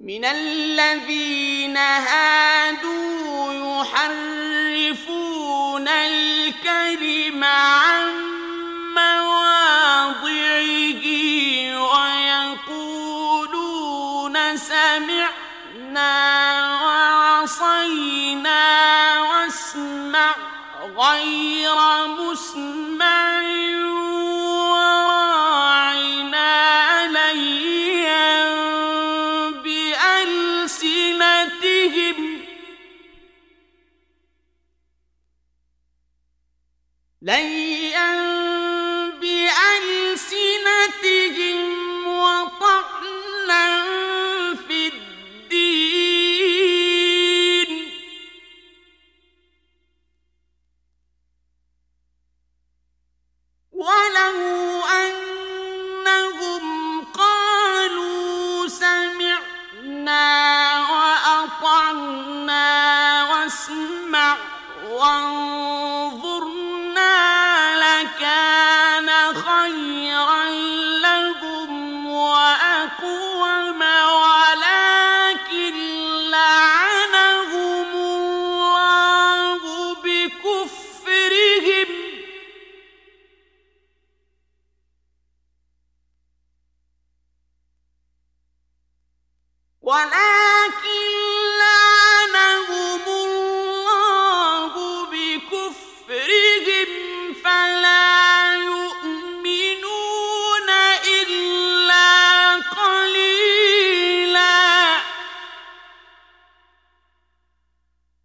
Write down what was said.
من الذين هادوا يحرفون الكلم عن مواضعه ويقولون سمعنا وعصينا واسمع غير مسمع وراعنا ليا بألسنتهم وطعنا في الدين ولو أنهم قالوا سمعنا وأطعنا واسمع وانظرنا لكان خيرا لهم وأقوم ولكن لعنهم الله بكفرهم ولا